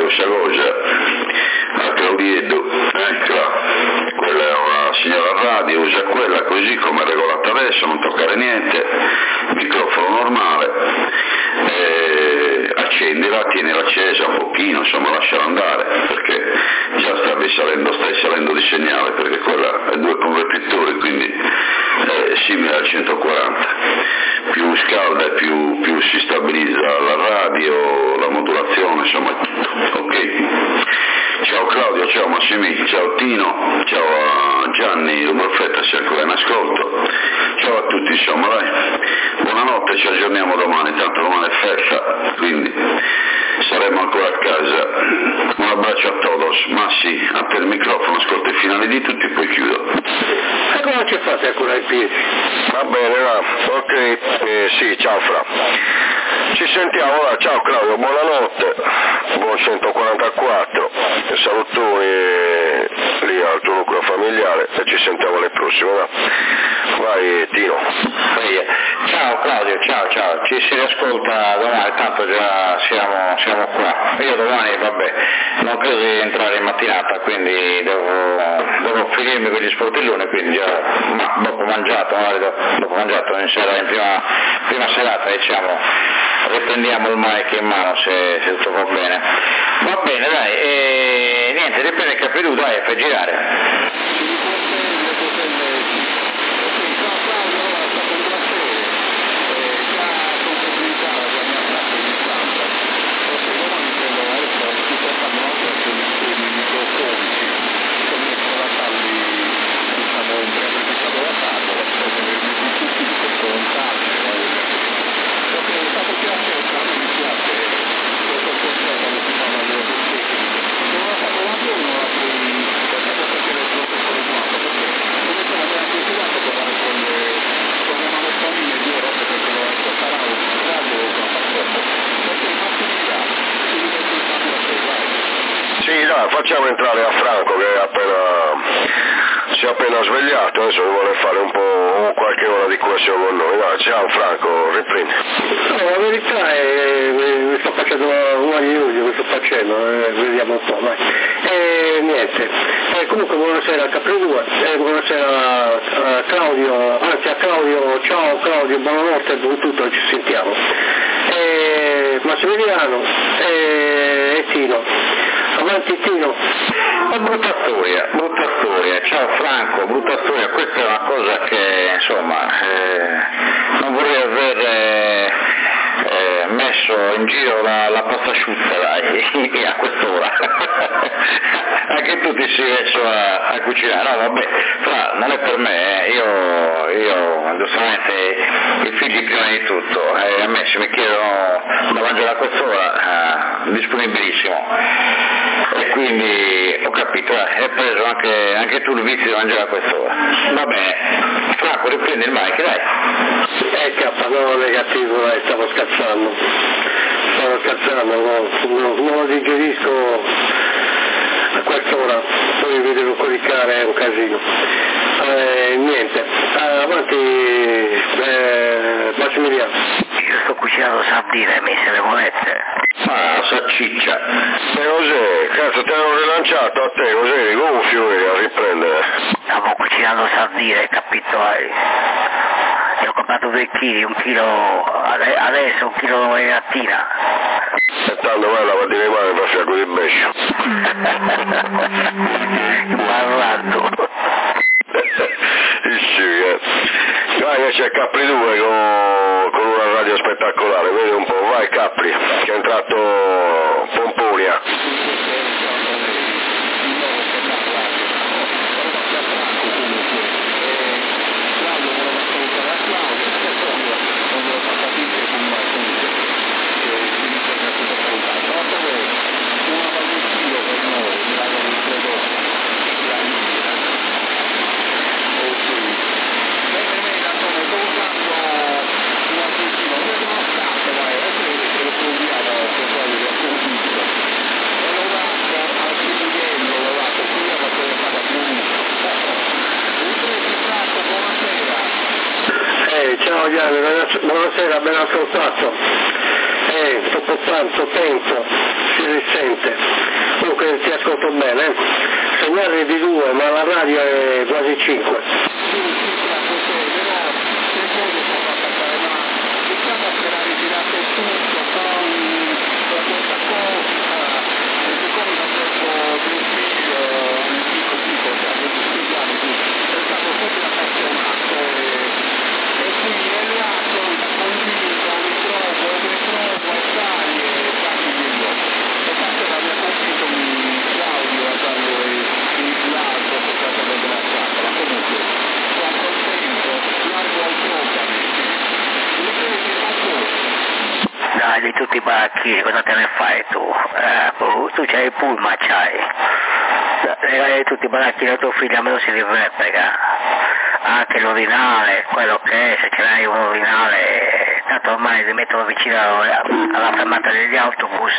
Goscia a Claudietto, quella è una signora radio, usa quella così come è regolata adesso, non toccare niente, microfono normale, accendila, tienila accesa un pochino, insomma lasciala andare, perché già stai salendo di segnale, perché quella è 2 convertitori, quindi è simile al 140, più scalda e più si stabilizza la radio, la modulazione, insomma tutto, ok? Ciao Claudio, ciao Massimì, ciao Tino, ciao a Gianni Rumorfetta se ancora in ascolto, ciao a tutti, insomma dai, buonanotte, ci aggiorniamo domani, tanto domani è festa, quindi saremo ancora a casa. Un abbraccio a todos. Massi, a te il microfono, ascolta i finali di tutti e poi chiudo. E come ci fate a curare i piedi? Va bene, va. Ok, sì, ciao Fra. Ci sentiamo, va. Ciao Claudio, buonanotte, buon 144, salutoni lì al tuo nucleo familiare e ci sentiamo alle prossime, va. Vai Tino. Ciao Claudio, ciao, ci si riascolta domani, tanto già siamo qua. Io domani, vabbè, non credo di entrare in mattinata, quindi devo finirmi con gli sportelloni, quindi già dopo mangiato in sera, in prima serata, diciamo, riprendiamo il mic in mano se tutto va bene. Va bene, dai, e niente, riprende il capello, dai, fai girare. Sì, dai, facciamo entrare a Franco che si è appena svegliato, adesso vuole fare un po' qualche ora di connessione con noi. Dai, ciao Franco, riprendi. No, la verità è mi sto facendo una di luglio, mi sto facendo, vediamo un po', vai. Niente, comunque buonasera a Capri2, buonasera a Claudio, anzi a Claudio, ciao Claudio, buonanotte, tutto, ci sentiamo. Massimiliano e Tino. Avanti Tino. Brutta storia, ciao Franco, brutta storia, questa è una cosa che insomma non vorrei aver messo in giro la pasta asciutta dai, a quest'ora. Anche tu ti sei messo a cucinare, no vabbè, Fra, non è per me, io giustamente i figli prima di tutto, a me se mi chiedono da mangiare a quest'ora, disponibilissimo. E quindi ho capito, hai preso anche tu il vizio di mangiare a quest'ora. Va bene, Franco, riprendi il mic, dai. No, negativo, stavo scherzando, non lo digerisco a quest'ora, poi vi devo coricare, è un casino. Niente, avanti, Massimiliano. Io sto cucinando sardine, se le volete. Ah, salsiccia. E cos'è? Cazzo, ti hanno rilanciato a te, cos'è? Gonfio a riprendere. Stavo cucinando sardine, capito? E ho comprato 2 kg, 1 chilo adesso, 1 chilo in mattina. E tanto vai a lavare le mani per fianco di bescio. Parlando. Dai, c'è Capri2 con una radio spettacolare, vedi un po', vai Capri, che è entrato Pomponia. Ciao Gianni, buonasera, ben ascoltato. Dopo tanto tempo, dissente. Comunque ti ascolto bene, segnale di 2 ma la radio è quasi 5. Dai, di tutti i baracchini, cosa te ne fai tu? Tu c'hai il pullman, c'hai. Di tutti i baracchini a tuo figlio a me non si riverpega. Anche l'urinale, quello che è, se ce l'hai un urinale, tanto ormai li mettono vicino alla fermata degli autobus.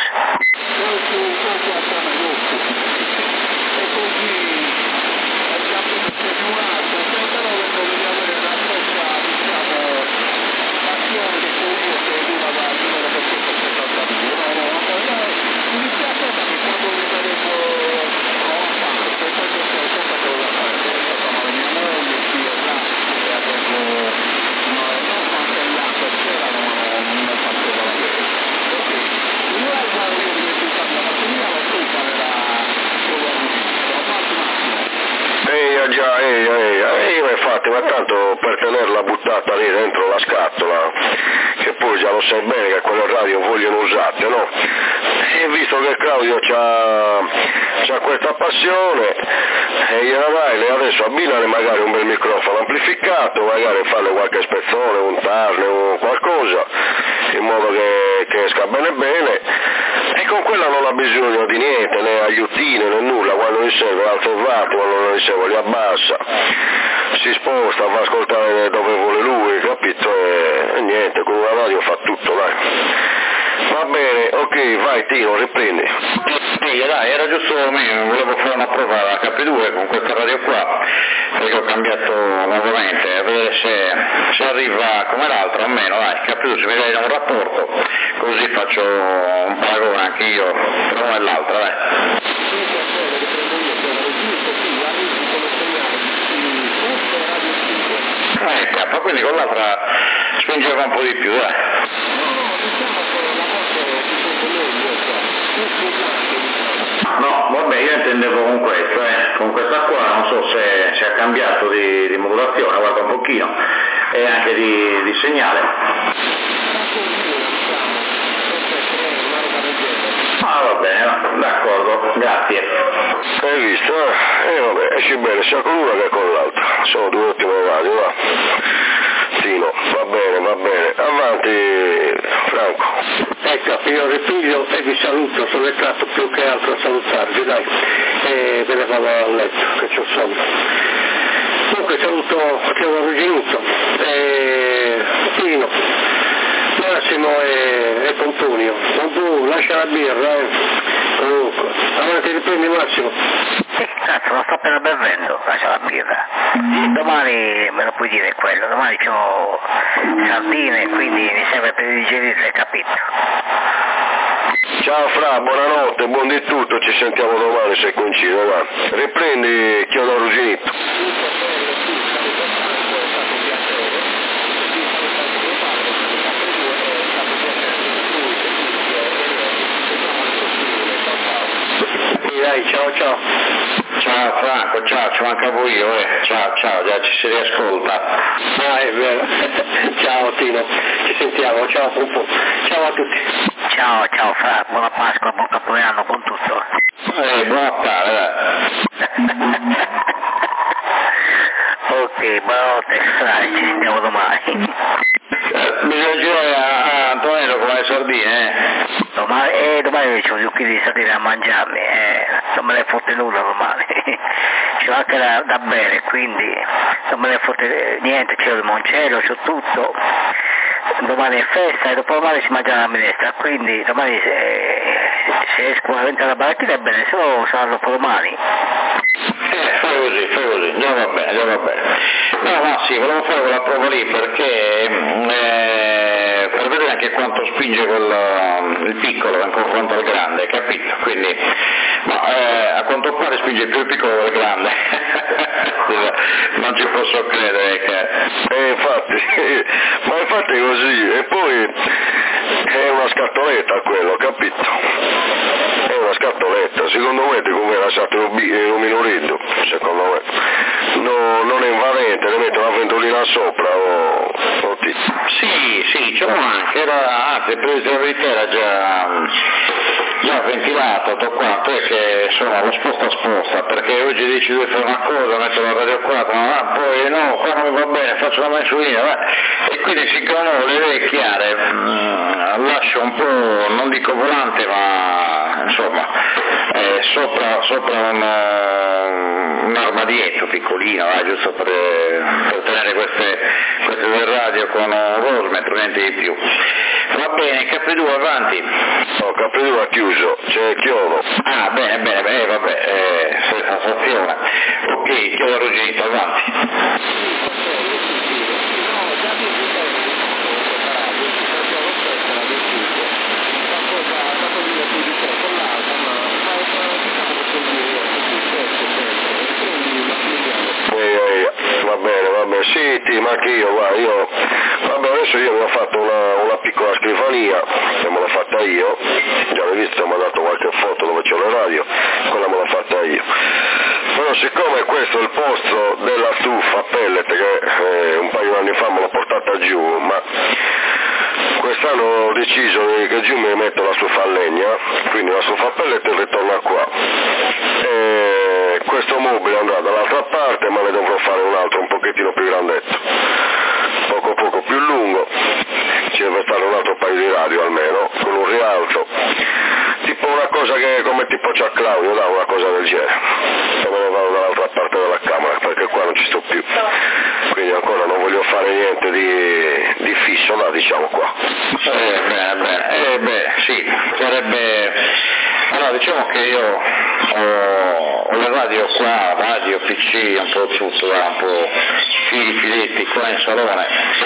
Infatti, ma tanto per tenerla buttata lì dentro la scatola, che poi già lo sai bene che quelle radio vogliono usate, no? E visto che Claudio c'ha questa passione, e gliela dai, lei adesso abbinare magari un bel microfono amplificato, magari farle qualche spezzone, untarne o qualcosa, in modo che esca bene bene, e con quella non ha bisogno di niente, né aiutine né nulla, quando gli serve alza il watt, quando non gli serve li abbassa, si sposta, va a ascoltare dove vuole lui, capito? E niente, con una radio fa tutto, dai. Va bene, ok, vai Tino, riprendi. Sì, dai, era giusto volevo fare una prova alla KP2 con questa radio qua, perché ho cambiato nuovamente, a vedere se arriva come l'altra o meno, dai, KP2 se mi dai un rapporto, così faccio un paragone anche io tra una e l'altra, dai. Ecco, quindi con l'altra spingeva un po' di più, dai. No, vabbè, io intendevo con questo, con questa qua, non so se ha cambiato di modulazione, guarda un pochino, e anche di segnale. Ah, va bene, d'accordo, grazie. Hai visto? Vabbè, esci bene sia con una che con l'altra, sono due ottime radio, va. Tino, va bene, avanti Franco. Ecco, io ripiglio e vi saluto, sono entrato più che altro a salutarvi, dai, e me ne vado a letto, che c'ho sonno. Comunque saluto Teodoro Ruginito, Tino, Massimo e Pomponio. Pomponio, lascia la birra, comunque, avanti riprendi Massimo. Cazzo, lo sto appena bevendo, lascia la birra. Domani me lo puoi dire quello, domani c'ho sardine, quindi mi serve per digerirle, capito? Ciao Fra, buonanotte, buon di tutto, ci sentiamo domani se coincide, va. Riprendi Chiodo Ruginito. Dai, ciao. Ciao Franco, ciao, ci mancavo io, ciao, già ci si riascolta. Ah, è vero. Ciao Tino, ci sentiamo, ciao Pompo, ciao a tutti. Ciao Fra, buona Pasqua, buon Capodanno con tutto. Buon Natale, dai. Ok, buonanotte Fra, ci sentiamo domani. Bisogna girare a Antonello con le sardine, Domani c'ho 2 chili di sardine da mangiarmi, non me ne fotte nulla domani. C'ho anche da bere, quindi non me ne fotte niente, c'ho il limoncello, c'ho tutto. Domani è festa e dopodomani si mangia la minestra, quindi domani se esco a vendere la baracchina è bene, se no sarà dopodomani. Fai così, già va bene. No, ma sì, volevo fare quella prova lì perché per vedere anche quanto spinge il piccolo in confronto al grande, capito? Quindi, a quanto pare spinge più il piccolo del grande. Non ci posso credere che... ma infatti è così, e poi è una scatoletta quello, capito? È una scatoletta, secondo me come era stato un minoretto, secondo me. No, non è invadente, le metto una ventolina sopra o Sì, c'era anche, anzi per la verità era già ventilato tutto quanto, è che insomma lo sposta, perché oggi dici devi fare una cosa, metto la radio qua, poi no, qua non mi va bene, faccio la mensilina, e quindi siccome ho le idee chiare, lascio un po', non dico volante, ma insomma, sopra un armadietto piccolino, giusto per tenere queste del radio con un rosmetro, niente di più. Va bene, Capri2 avanti. No, Capri2 ha chiuso, c'è chiodo. Ah, bene, vabbè, sensazione. Ok, chiodo arrugginito, avanti. Va bene, sì, ma anche io, vabbè, adesso io mi ho fatto una piccola scrivania, che me l'ho fatta io, già l'hai visto, mi ha dato qualche foto dove c'è la radio, quella me l'ho fatta io. Però siccome questo è il posto della stufa a pellet, che un paio di anni fa me l'ho portata giù, ma quest'anno ho deciso che giù mi metto la stufa a legna, quindi la stufa a pellet ritorna qua. Questo mobile andrà dall'altra parte, ma ne dovrò fare un altro un pochettino più grandetto, poco più lungo, ci deve stare un altro paio di radio almeno, con un rialzo, tipo una cosa che come tipo c'ha Claudio, una cosa del genere, e me ne vado dall'altra parte della camera, perché qua non ci sto più, quindi ancora non voglio fare niente di fisso, là diciamo qua. Sì, sarebbe... Allora, diciamo che io ho la radio qua, radio, PC, un po' tutto, un po' filetti qua in salone.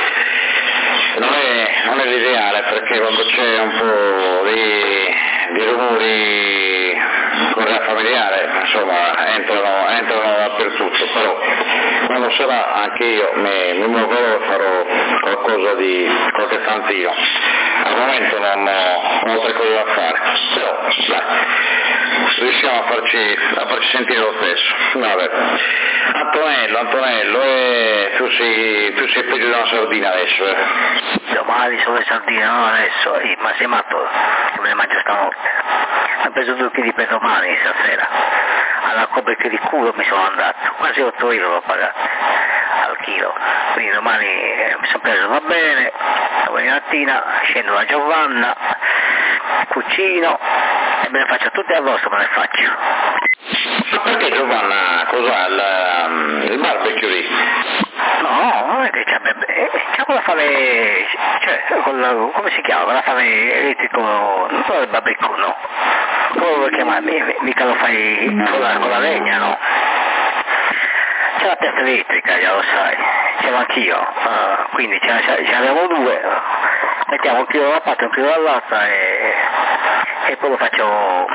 Non è l'ideale, perché quando c'è un po' di rumori con la familiare, insomma, entrano dappertutto, però quando sarà anche io mi muoverò e farò qualche tantino. Al momento non ho altre cose da fare, però riusciamo a farci sentire lo stesso. Vabbè. Antonello, tu sei peggio di una sardina adesso. Domani sono le sardine, non adesso, ma sei matto, me le mangio stanotte. Ho preso 2 chili per domani stasera, alla coperta di culo mi sono andato, quasi 8 euro l'ho pagato al chilo, quindi domani mi sono preso, va bene, domani mattina scendo da Giovanna, cucino e me le faccio tutte agosto, me le faccio. Ma perché Giovanna, cos'ha, il barbecue lì? No, non è che c'è quella fame, cioè, come si chiama, quella fame elettrico, non so il barbecue, no? Come lo chiamare, mica lo fai con la legna, no? C'è la piazza elettrica, già lo sai, ce l'ho anch'io, quindi ce ne abbiamo 2, mettiamo un chilo da parte e un chilo dall'altra e poi lo faccio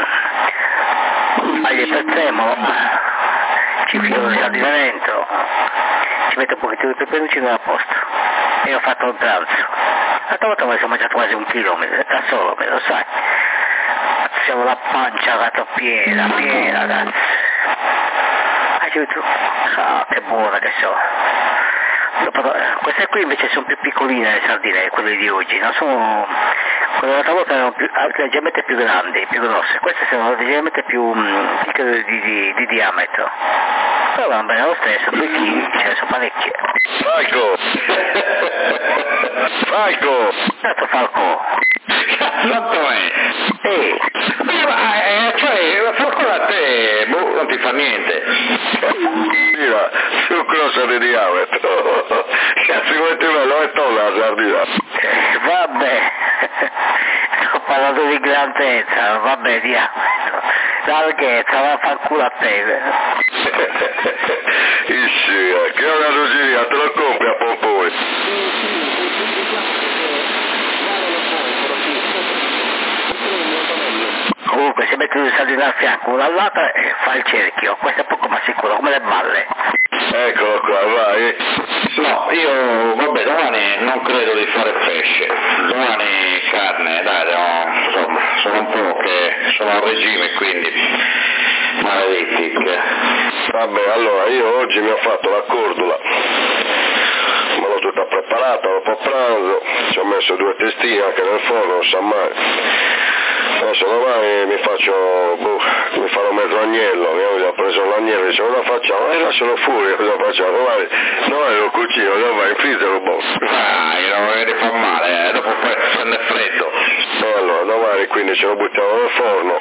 agli prezzemolo, ci filo le sardine dentro, ci metto un pochettino di peperoncino e a posto, e ho fatto il pranzo. L'altra volta mi sono mangiato quasi 1 chilo da solo, me lo sai, siamo la pancia piena, cazzo. Che buona che so. Queste qui invece sono più piccoline le sardine, quelle di oggi, non sono... Quelle dell'altra volta erano leggermente più grandi, più grosse, queste sono leggermente più piccole di diametro. Però vanno bene lo stesso, 2 kg, ce ne sono parecchie. Falco! Certo Falco! Quanto è? Cioè, Falco a te, non ti fa niente. Mira, su cosa di diametro. Cazzo, come ti bello è la sardina. Vabbè, sto parlando di grandezza, vabbè, diametro. Larghezza, va a far culo a te. Che è una roseria, te lo compri a Pompoi. Comunque si mette due sardine al fianco, una al lato e fa il cerchio, questo è poco ma sicuro, come le balle. Eccolo qua, vai. No, io vabbè domani non credo di fare pesce, domani carne, dai, no, insomma, sono un po' che sono a regime quindi maledetti. Vabbè, allora io oggi mi ho fatto la cordula, me l'ho tutta preparata dopo pranzo, ci ho messo 2 testine anche nel forno, non sa mai. Adesso domani mi farò mezzo agnello, mia moglie ha preso l'agnello, dice cosa facciamo? Lascialo fuori, cosa facciamo? Domani lo cucino, domani in freezer lo boh. Non mi fa male, dopo poi prende freddo. Allora, domani quindi ce lo buttiamo nel forno.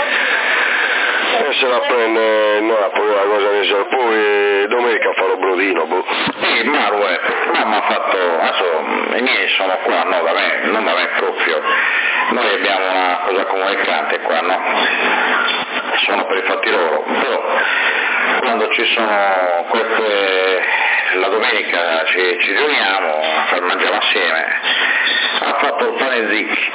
E se la prende Napoli la cosa di sera, poi domenica farò brodino, boh. Sì, Marue, mamma ha fatto, adesso i miei sono qua, no, da me, non da me proprio, noi abbiamo una cosa comunicante qua, no? Sono per i fatti loro, però quando ci sono queste, la domenica ci riuniamo, mangiamo assieme, ha fatto il pane zicchi,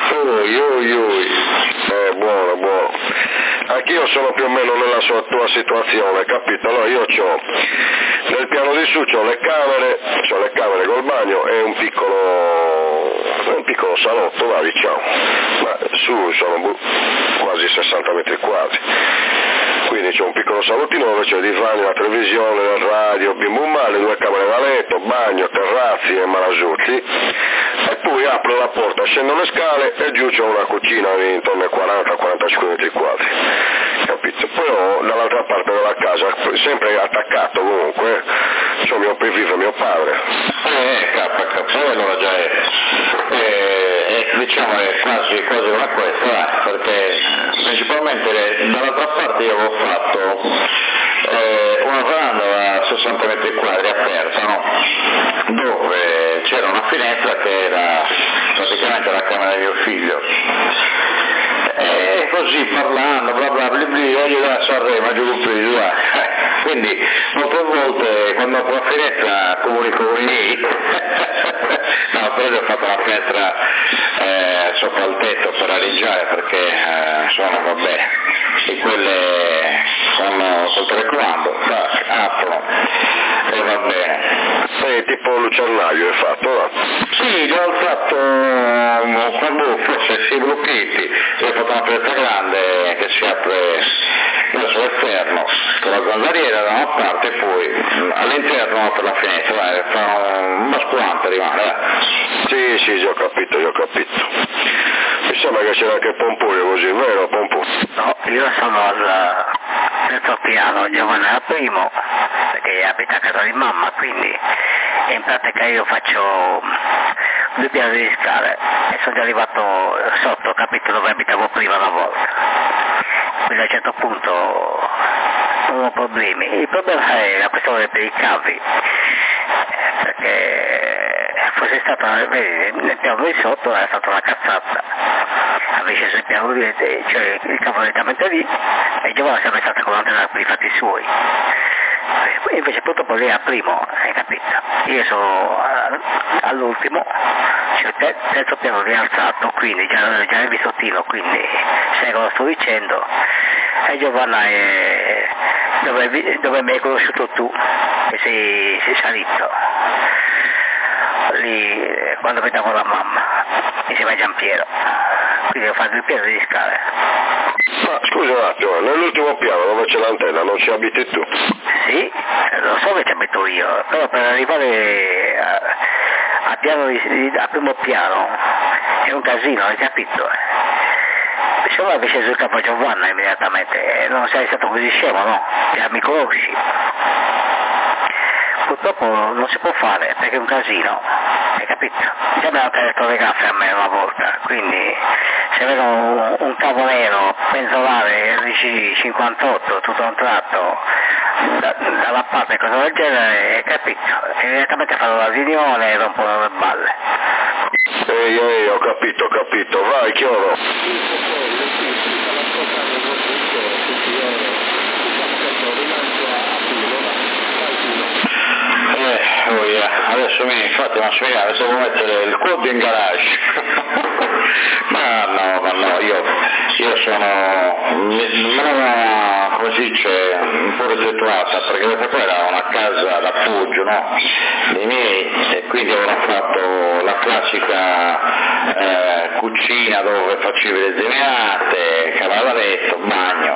Buono. Anch'io sono più o meno nella tua situazione, capito? Allora io ho nel piano di su c'ho le camere col bagno e un piccolo salotto, va diciamo, ma su sono quasi 60 metri quadri. Quindi c'è un piccolo salottino dove c'è il divano, la televisione, la radio, bim bum male, 2 camere da letto, bagno, terrazzi e marasuzzi, e poi apro la porta, scendo le scale e giù c'è una cucina di intorno ai 40-45 metri quadri, capito? Poi ho dall'altra parte della casa, sempre attaccato comunque, c'ho mio padre. Allora già diciamo è quasi una questa, perché principalmente dall'altra parte io avevo fatto una veranda a 60 metri quadri aperta, no? Dove c'era una finestra che era praticamente la camera di mio figlio. E così parlando, bla bla bla bla, io da Sanremo, giù più, quindi molte volte quando apro la finestra comunico con i miei, no, però ho fatto una finestra sopra il tetto per areggiare perché sono, vabbè, e quelle sono col telecomando, aprono e va bene. Tipo lucernario hai fatto, no? Sì, l'ho fatto quando forse 6 blocchetti, ho fatto una finestra grande che si apre verso l'esterno con la zanzariera da una parte e poi all'interno per la finestra, fa un basculante rimane. Sì, ho capito. Mi sembra che c'era anche il pompurio così, vero Pompurio? No, io sono al terzo piano, Giovanni al primo, perché abita a casa di mamma, quindi in pratica io faccio 2 piani di scale e sono già arrivato sotto, capito, dove abitavo prima una volta. Quindi a un certo punto non ho problemi. Il problema è la questione per i cavi, perché fosse stata, vedi, nel piano di sotto era stata una cazzata. Avessi sul piano di cioè il cavo direttamente lì e Giovanna è sempre stata con l'antena per i fatti suoi. Invece purtroppo lei è al primo, hai capito? Io sono all'ultimo, cioè il terzo piano rialzato, quindi già è bisottino, quindi sai cosa sto dicendo. E Giovanna è dove mi hai conosciuto tu, che sei salito. Lì quando abitavo la mamma, insieme a Giampiero. Quindi ho fatto 2 piani di scale. Ma scusa un attimo, nell'ultimo piano dove c'è l'antenna non ci abiti tu? Sì, lo so che ci abito io, però per arrivare al primo piano è un casino, hai capito? Se vuoi avessi sul capo Giovanna immediatamente, non sei stato così scemo, no? Già mi conosci. Purtroppo non si può fare perché è un casino, hai capito? Già mi hanno tagliato le gaffe a me una volta, quindi se vedo un cavo nero penzolare RC58 tutto a un tratto dalla parte cosa del genere, hai capito? E direttamente fanno la riunione e rompono le balle. Ehi, ho capito, vai Chioro. Adesso infatti non spiegare se vuoi mettere il quad in garage Ma no, io sono, come si dice, un po' resettuata, perché questa qua era una casa d'appoggio, no? Dei miei, e quindi avevano fatto la classica cucina dove facevi le zeminate, camera da letto, bagno,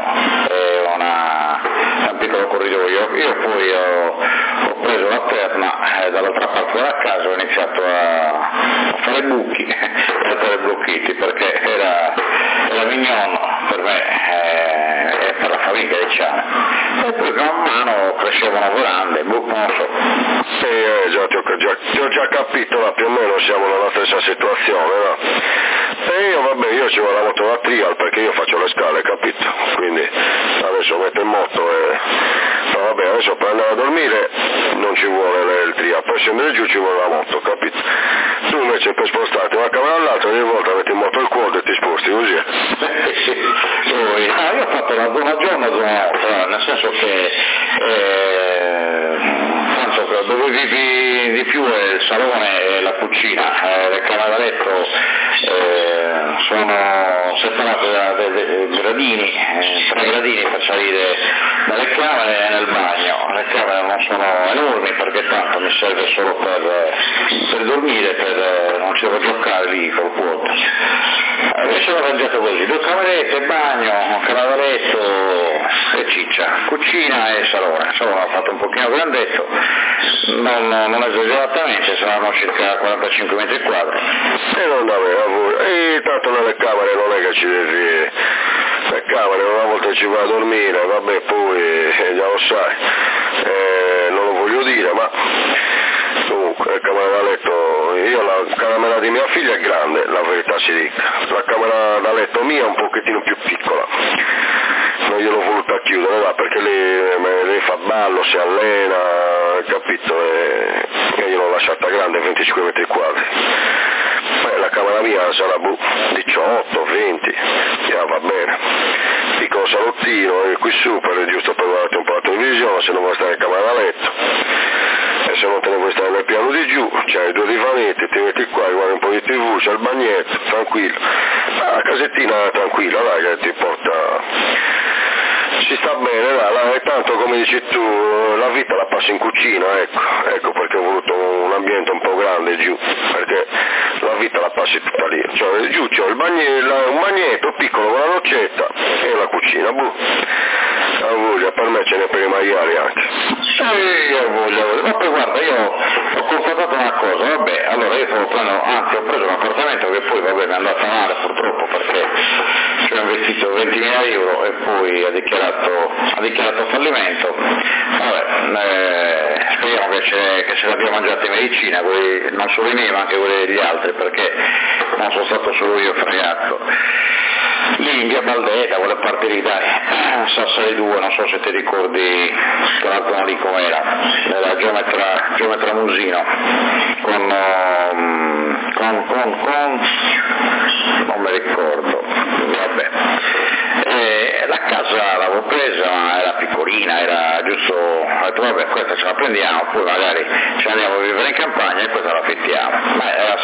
un piccolo corridoio. Io poi ho preso la perna dall'altra parte della casa, ho iniziato a fare buchi, a fare blocchetti, perché era mignon per me e per la famiglia, diciamo. E poi man mano crescevano verande, non so. Ti ho già capito, ma più o meno siamo nella stessa situazione, no? E io ci vorrei molto la trial perché io faccio le scale, capito? Quindi adesso metto in moto e... No, vabbè, adesso per andare a dormire non ci vuole il trial, per scendere giù ci vuole la moto, capito? Tu invece per spostarti una camera all'altra ogni volta metti in moto il quad e ti sposti così. Io ho fatto la zona giorno, zona notte, nel senso che dove vivi di più è il salone e la cucina, le camere da letto sono separate da gradini, 3 gradini per salire dalle camere nel bagno. Le camere non sono enormi perché tanto mi serve solo per dormire, non ci devo giocare lì col quad. Invece l'ho arrangiato così, 2 camerette, bagno, camera da letto e ciccia, cucina e salone. Il salone l'ho fatto un pochino grandetto, non esageratamente, saranno circa 45 metri quadri. E non davvero, e tanto nelle camere non è che ci devi... Le camere una volta ci vai a dormire, vabbè, poi già lo sai, non lo voglio dire, ma comunque camera da letto, io la camera di mia figlia è grande, la verità si dica, la camera da letto mia è un pochettino più piccola, non gliel'ho voluta chiudere là perché lei fa ballo, si allena, capito, e io l'ho lasciata grande, 25 metri quadri. La camera mia sarà 18, 20, va bene. Piccolo salottino, qui su per giusto per guardare un po' la televisione, se non vuoi stare in camera da letto. E se non te ne vuoi stare nel piano di giù, c'hai 2 divanetti, ti metti qua, guardi un po' di TV, c'è il bagnetto, tranquillo. La casettina tranquilla, dai, che ti porta... Ci sta bene, e tanto come dici tu, la vita la passi in cucina, ecco perché ho voluto un ambiente un po' grande giù, perché la vita la passi tutta lì, cioè giù c'ho un bagnetto piccolo con la noccetta e la cucina, la voglia, per me ce n'è per i maiali anche. Io voglio, ma poi guarda, io ho constatato una cosa, vabbè, allora io ho preso un appartamento che poi vabbè mi è andato male purtroppo perché ci ho investito 20.000 euro e poi ha dichiarato fallimento. Vabbè, speriamo che se l'abbia mangiata in medicina, non solo i miei ma anche quelli degli altri, perché non sono stato solo io fregato. Lì in via Baldeta, quelle parti lì, dai, Sassari 2, non so se ti ricordi quella zona lì com'era, nella geometra Musino, con non mi ricordo, vabbè. La casa l'avevo presa, ma era piccolina, era giusto, ho detto vabbè questa ce la prendiamo, poi magari ci andiamo a vivere in campagna e questa la affittiamo. Ma era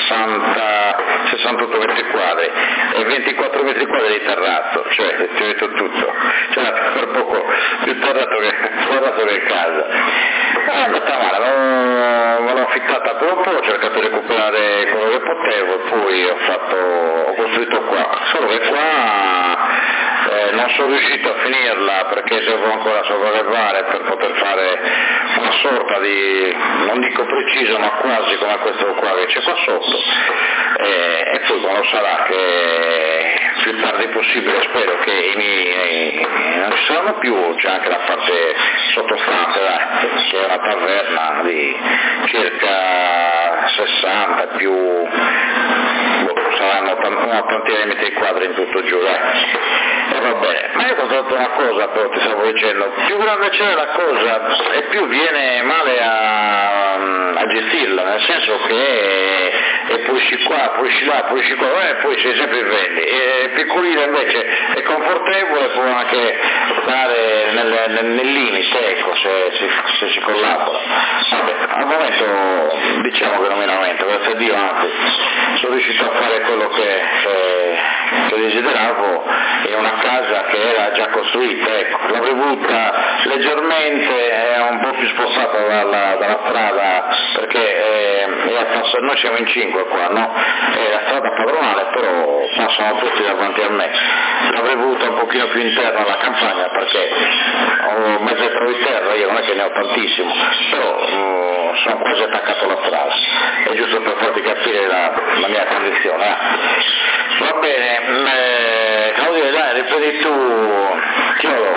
68 metri quadri e 24 metri quadri di terrazzo, cioè ti metto tutto, cioè per poco più terrazzo che casa. È andata male, me l'ho affittata per un po', ho cercato di recuperare quello che potevo e poi ho costruito qua, solo che qua non sono riuscito a finirla perché devo ancora sovrallevare per poter fare una sorta di, non dico preciso ma quasi come questo qua che c'è qua sotto, e poi quando sarà che più tardi possibile spero che i miei non ci saranno più, c'è anche la parte sottostante che è una taverna di circa 60 più saranno una tantina di metri quadri in tutto giù, e va bene. Ma io ho contato una cosa, però ti stavo dicendo, più grande c'è la cosa e più viene male a gestirla, nel senso che e pulisci qua, pulisci là, pulisci qua, e poi sei sempre in vendi. E piccolina invece è confortevole, può anche stare nel limite, ecco, se si collabora. Vabbè, al momento diciamo che non mi lamento, grazie a Dio, anzi sono riuscito a fare quello che desideravo in una casa che era già costruita, ecco, l'avrei voluta leggermente un po' più spostata dalla strada, perché noi siamo in 5 qua, no? È la strada padronale, però passano tutti davanti a me. L'avrei voluta un pochino più interna alla campagna, perché ho mezzo metro di terra, io non è che ne ho tantissimo, però sono quasi attaccato alla strada, è giusto per farti capire la mia condizione. Va bene, Claudio, dai, ripeti tu, Chiolo.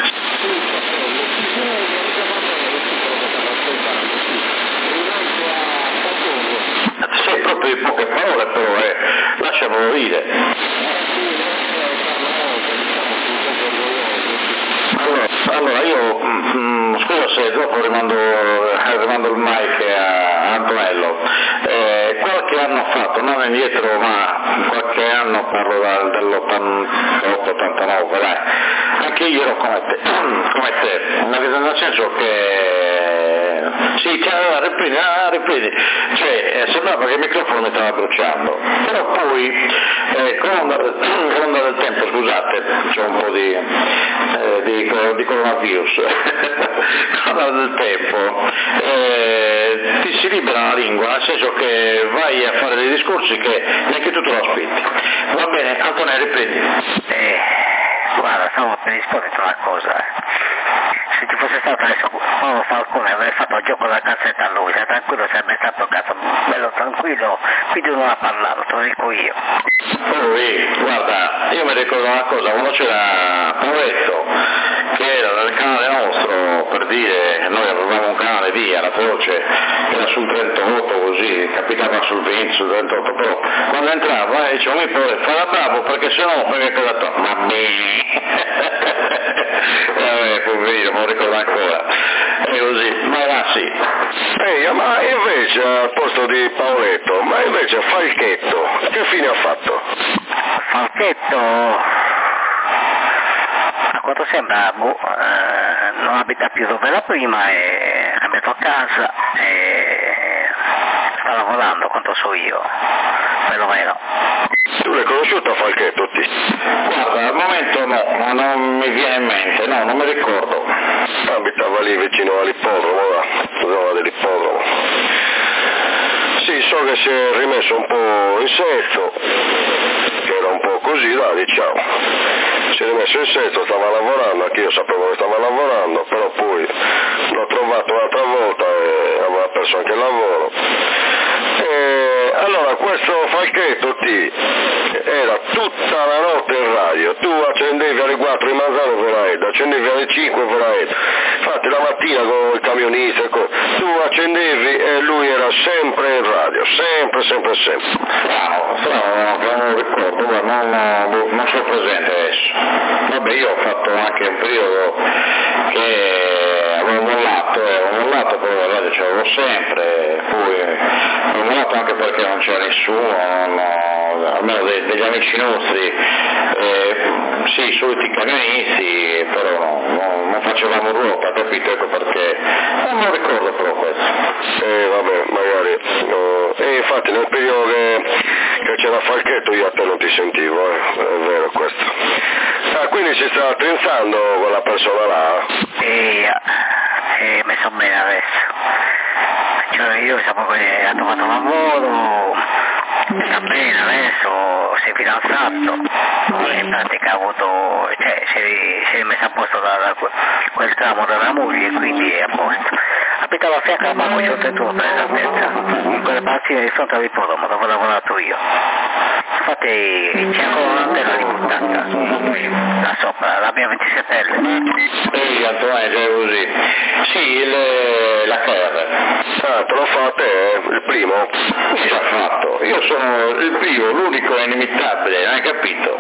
Sei proprio di poche parole, però lasciamolo dire. Allora io scusa se dopo rimando il mic a Antonello, qualche anno fatto, non indietro ma qualche anno, parlo dell'88-89, dai, anche io ero come te, nel senso che sì, riprende, cioè sembrava che il microfono mi stava bruciando, però poi con l'onda del tempo, scusate, c'è un po' di coronavirus, con l'onda del tempo ti si libera la lingua, nel senso che vai a fare dei discorsi che neanche tu te lo aspetti. Va bene, Antonello, riprendi. Guarda, stavo per rispondere a una cosa. Se ci fosse stato adesso Paolo Falcone avrei fatto il gioco della cazzetta a lui, se tranquillo sarebbe stato cazzo bello tranquillo, quindi non ha parlato, te lo dico io. Guarda, io mi ricordo una cosa, quando c'era Pauletto, che era nel canale nostro, per dire, noi avevamo un canale via, la voce, era sul 38 così, capitava sul 20, sul 38, però quando entrava diceva, mi può fare bravo perché sennò perché cosa to... Ma bene, poverino, me lo ricordo ancora, è così, ma era sì. Ma invece al posto di Paoletto, ma invece Falchetto, che fine ha fatto? Falchetto, a quanto sembra, non abita più dove era prima, è cambiato a casa e sta lavorando, quanto so io, perlomeno. Tu l'hai conosciuto Falchetto, ti? Guarda, al momento no, non mi viene in mente, no, non mi ricordo. Abitava lì vicino all'ippodromo, zona dell'ippodromo. Sì, so che si è rimesso un po' in sesto, che era un po' così, diciamo. Si è rimesso in sesto, stava lavorando, anche io sapevo che stava lavorando, però poi l'ho trovato un'altra volta e aveva perso anche il lavoro. Allora questo Falchetto era tutta la notte in radio, tu accendevi alle 4 di Manzano Veraeda, accendevi alle 5 Veraeda, infatti la mattina con il camionista, tu accendevi e lui era sempre in radio, sempre. Non ricordo, non sono presente adesso. Vabbè, io ho fatto anche un periodo che avevo mollato, poi la radio c'avevo sempre, poi avevo mollato anche perché non c'era nessuno, almeno degli amici nostri, sì, i soliti camionisti, però non facevamo ruota, capito? Ecco perché non me lo ricordo però questo. Vabbè, magari. No. E infatti nel periodo che c'era Falchetto io a te non ti sentivo, è vero questo. Quindi si sta pensando quella persona là? Sì, mi sono bene adesso. Cioè io sapevo che ha trovato lavoro, sta bene adesso, si è fidanzato, in pratica ha avuto, cioè si è messo a posto da quel tramo della moglie, quindi è a posto. Abitava a fianco al banco 131 per esattezza, in quelle parti di fronte all'ippodromo dove ho lavorato io. Infatti c'è ancora un'antena di buttata da sopra, la mia 27L. Sì, Antonello, è così. Sì, la KR. Te lo fate, il primo? Già fatto. Io sono il primo, l'unico e inimitabile, hai capito?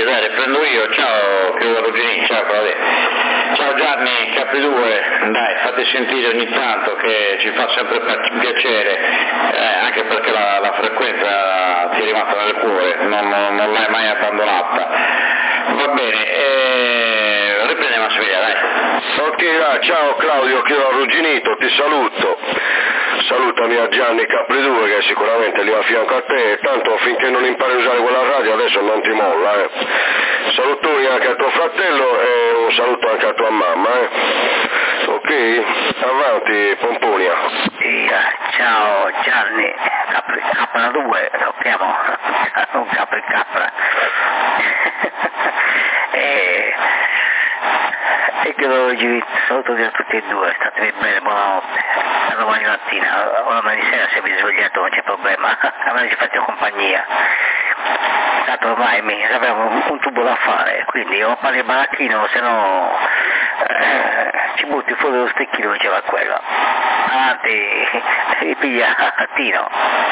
meglio, dai, riprendo io, ciao Claudio Ruggini, ciao Claudio. Ciao Gianni, Capri 2, dai, fate sentire ogni tanto che ci fa sempre piacere, anche perché la frequenza ti è rimasta nel cuore, non l'hai mai abbandonata. Va bene, riprendiamo a Sevilla, dai. Ok, ciao Claudio, Chiedo Arrugginito, ti saluto. Salutami a Gianni Capri 2 che sicuramente lì a fianco a te, tanto finché non impari a usare quella radio adesso non ti molla. Salutoni anche a tuo fratello e un saluto anche a tua mamma. Ok, avanti Pomponia. Ciao Gianni, Capra 2, lo chiamo, non Capri Capra. E che saluto a tutti e due, statemi bene, buonanotte. A domani mattina, o domani sera se vi svegliate non c'è problema, a me ci faccio compagnia. Tanto ormai abbiamo un tubo da fare, quindi o parli il baracchino, se no ci butti fuori lo stecchino, diceva quello. Avanti, ripiglia Tino.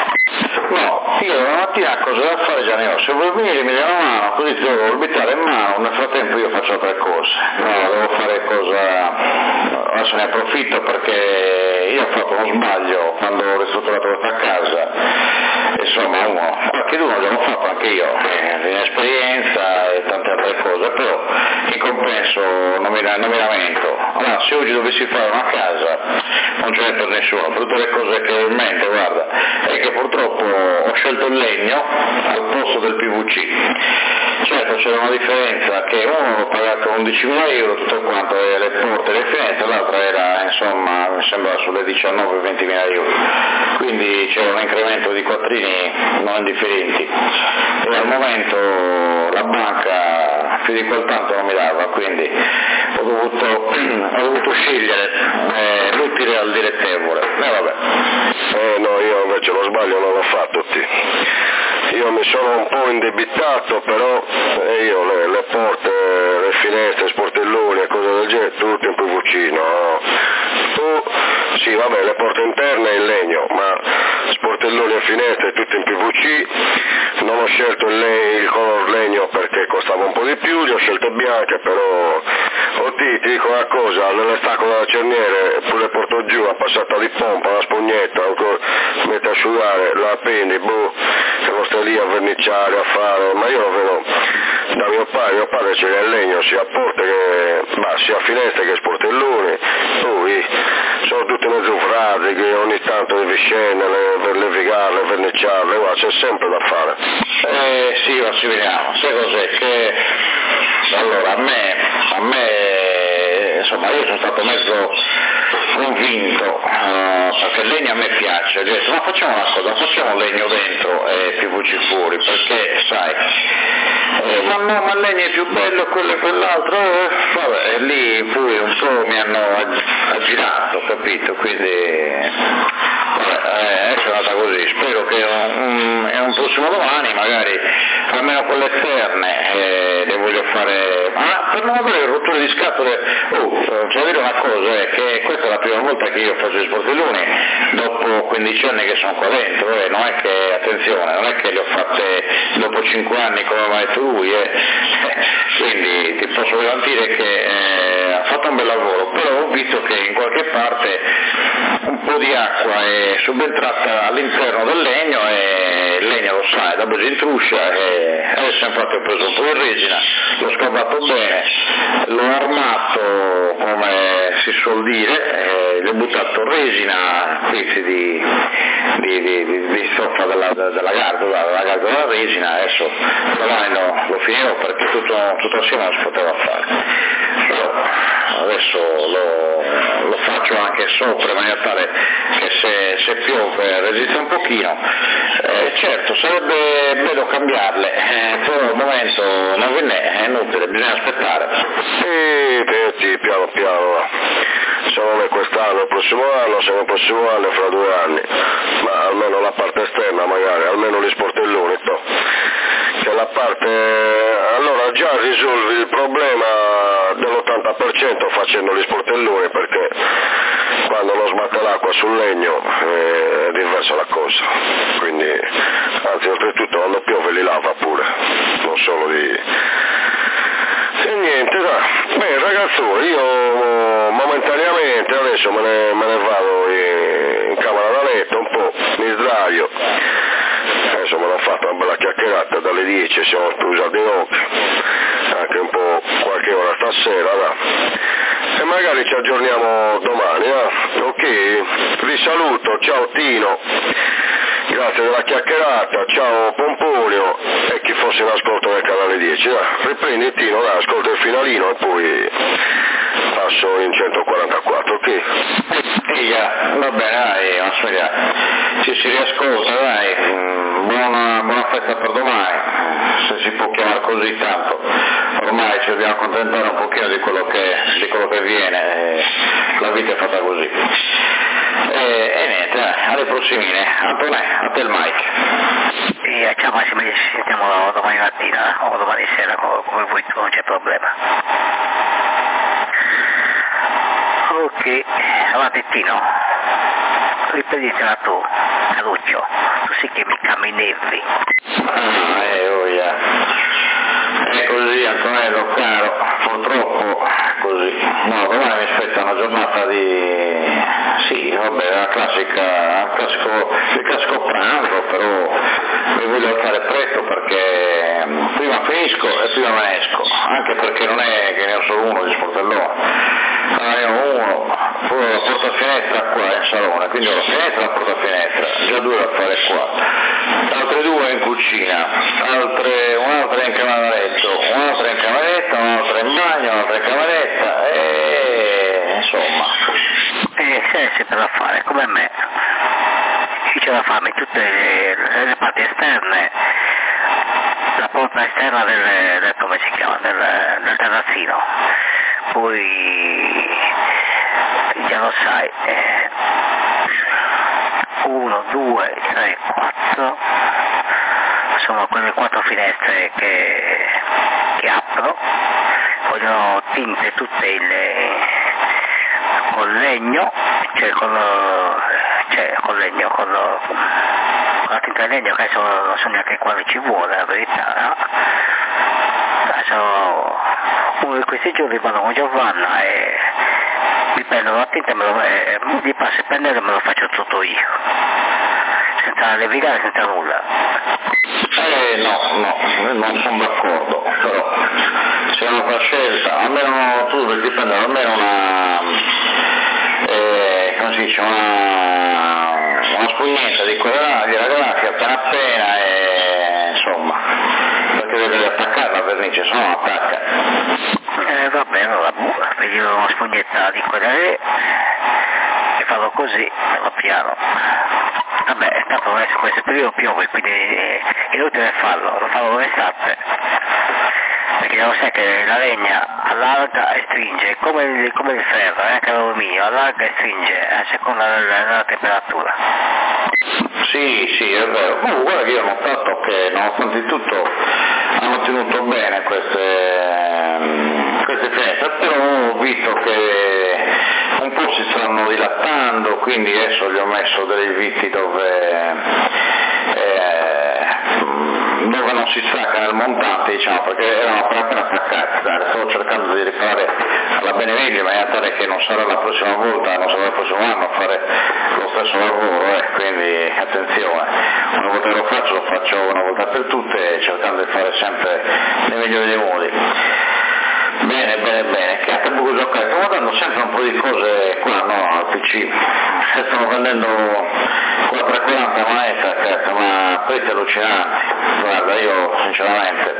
No, io la mattina cosa da fare già ne ho, se vuoi venire mi dai una mano, così ti devo orbitare in mano, nel frattempo io faccio altre cose, no, devo fare cosa, adesso ne approfitto perché io ho fatto uno sbaglio quando ho ristrutturato questa casa, insomma qualche uno l'ho fatto anche io, l'inesperienza e tante altre cose, però in compenso non mi lamento. Allora, se oggi dovessi fare una casa non ce n'è per nessuno, per tutte le cose che ho in mente, guarda, è che purtroppo ho scelto il legno al posto del PVC. Certo c'era una differenza che uno l'ho pagato 11.000 euro tutto quanto, le porte e le finestre, l'altra era insomma mi sembra sulle 19-20.000 euro, quindi c'era un incremento di quattrini non indifferenti e al momento la banca più di quel tanto non mi dava, quindi ho dovuto scegliere l'utile al dilettevole. Vabbè. No, io invece lo sbaglio non l'ho fatto, io mi sono un po' indebitato, però io le porte, le finestre, sportelloni e cose del genere, tutto in PVC, no? Sì, vabbè, le porte interne in legno, ma sportelloni e finestre tutto in PVC, non ho scelto il color legno perché costava un po' di più, le ho scelte bianche, però ti dico una cosa, nell'estacolo della cerniere pure porto giù, la passata di pompa, la spugnetta, ancora metti a asciugare, la appendi, se non stai lì a verniciare, a fare, ma io lo vedo da mio padre c'era il legno sia a porte sia a finestre che sportelloni, poi sono tutte mezzo frasi che ogni tanto devi scendere per levigarle, verniciarle, guarda, c'è sempre da fare. Sì, Massimiliano, sai cos'è? Che allora a me insomma io sono stato mezzo convinto perché il legno a me piace, ho detto ma facciamo una cosa, facciamo legno dentro e PVC fuori, perché sai ma no, ma il legno è più bello quello e quell'altro, vabbè, lì poi un po' mi hanno aggirato, capito, quindi vabbè, è andata così, spero che un prossimo domani magari almeno quelle esterne le voglio fare, ma per non avere rotture di scatole, c'è da dire una cosa, è che questa è la prima volta che io faccio gli sportelloni dopo 15 anni che sono qua dentro, non è che, attenzione, non è che le ho fatte dopo 5 anni come mi ha detto lui, quindi ti posso garantire che ha fatto un bel lavoro, però ho visto che in qualche parte un po' di acqua è subentrata all'interno del legno e il legno lo sai, dopo si intruscia e adesso infatti ho preso un po' di resina, l'ho scabato bene, l'ho armato come si suol dire, gli ho buttato resina questi di stoffa della gargola della resina, adesso domani lo finirò perché tutto assieme non si poteva fare, però adesso lo faccio anche sopra in maniera tale che se piove resiste un pochino, certo sarebbe bello cambiarle, però al momento non ve ne è inutile, bisogna aspettare. Sì, piano piano, se non è quest'anno, il prossimo anno, se non è il prossimo anno è fra 2 anni, ma almeno la parte esterna magari, almeno gli sportelloni, che la parte, allora già risolvi il problema dell'80% facendo gli sportelloni, perché quando non sbatte l'acqua sul legno è diversa la cosa, quindi anzi oltretutto quando piove li lava pure, non solo di niente, dai. Beh ragazzo, io momentaneamente adesso me ne vado in camera da letto un po', mi sdraio. Adesso me l'ho fatta una bella chiacchierata, dalle 10 siamo usati in occhio, anche un po' qualche ora stasera, dai. E magari ci aggiorniamo domani, ok? Vi saluto, ciao Tino, grazie della chiacchierata, ciao Pomponio e chi fosse in ascolto del canale 10, riprendi Tino, ascolta il finalino e poi passo in 144, ok? Va bene, dai, aspetta, ci si riascolta, dai, buona festa per domani, se si può chiamare così tanto, ormai ci dobbiamo accontentare un pochino di quello che viene, la vita è fatta così. E niente, alle prossimine, Antonè, a te il mic. E ciao Massimo, ci sentiamo domani mattina o domani sera come vuoi tu, non c'è problema. Ok, avanti Tino, ripetitela tu, Caluccio, tu sì che mi camminevi. È così Antonello caro, purtroppo così. No, domani mi aspetta una giornata il classico pranzo, però mi voglio alzare presto perché prima finisco e prima me esco, anche perché non è che ne ho solo uno di sportellone. Ne ho uno, poi la porta finestra qua in salone, quindi ho la finestra e la porta finestra, già due da fare qua, altre due in cucina, un'altra in camera da letto, un'altra in cameretta, un'altra in bagno, un'altra in cameretta e insomma. C'è sempre da fare, come me. Qui c'è da fare in tutte le parti esterne, la porta esterna del come si chiama, del terrazzino. Poi già lo sai, 1, 2, 3, 4, sono quelle 4 finestre che apro, vogliono tinte tutte con legno, con la tinta di legno, che adesso non so neanche quale ci vuole, la verità, no? Adesso uno di questi giorni vado con Giovanna e mi prendo la tinta e mi passo il pennello e me lo faccio tutto io, senza levigare, senza nulla. No, non sono d'accordo, però se è una tua scelta, almeno tu dovresti prendere almeno come si dice, una spugnetta di quella gliela grafia appena e insomma, perché deve attaccare la vernice, se no non attacca. Va bene, allora vedi una spugnetta di quella lì e farò così, piano. Vabbè, tanto questo periodo piove, quindi è inutile farlo, lo farò l'estate. Perché lo sai che la legna allarga e stringe, come il ferro, anche l'alluminio, allarga e stringe a seconda della temperatura. Sì, è vero. Guarda che io ho notato che nonostante tutto hanno tenuto bene queste finestre, però ho visto che un po' si stanno dilattando, quindi adesso gli ho messo dei viti dove non si stacca nel montante, diciamo, perché erano appena staccati. Sto cercando di rifare alla bene meglio in maniera tale che non sarà la prossima volta, non sarà il prossimo anno a fare lo stesso lavoro, quindi attenzione, una volta che lo faccio una volta per tutte, cercando di fare sempre nei migliori dei modi. Bene, che a tempo giocare, stiamo guardando sempre un po' di cose qua, no, al PC, stanno vendendo quella 340 maestra, cazzo, ma questi allucinanti, guarda, io sinceramente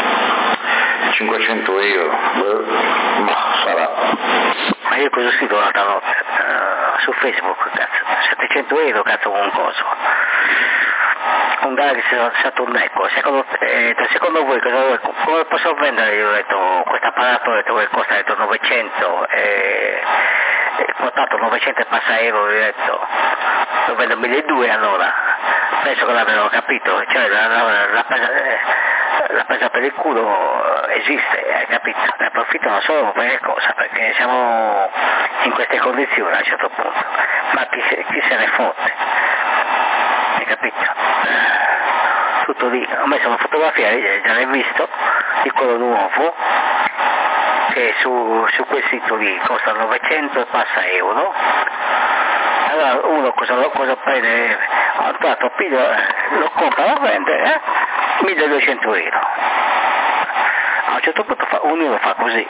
500 euro, ma sarà. Ma io cosa ho scritto l'altra notte su Facebook, cazzo, 700 euro, cazzo, con un coso. Un Galaxy Saturn Echo, secondo voi come posso vendere? Io ho detto questo apparato, che costa 900 e portato 900 e passa euro, ho detto lo vendo 1200, allora penso che l'abbiano capito, cioè la presa per il culo esiste, hai capito? Ne approfittano solo per che cosa? Perché siamo in queste condizioni a un certo punto, ma chi se ne fotte? Hai capito? Tutto lì, ho messo una fotografia, già l'hai visto, di quello nuovo, che su quel sito lì costa 900 e passa euro, allora uno cosa prende? Ha tratto, lo compra, lo vende, 1200 euro. A un certo punto ognuno fa così.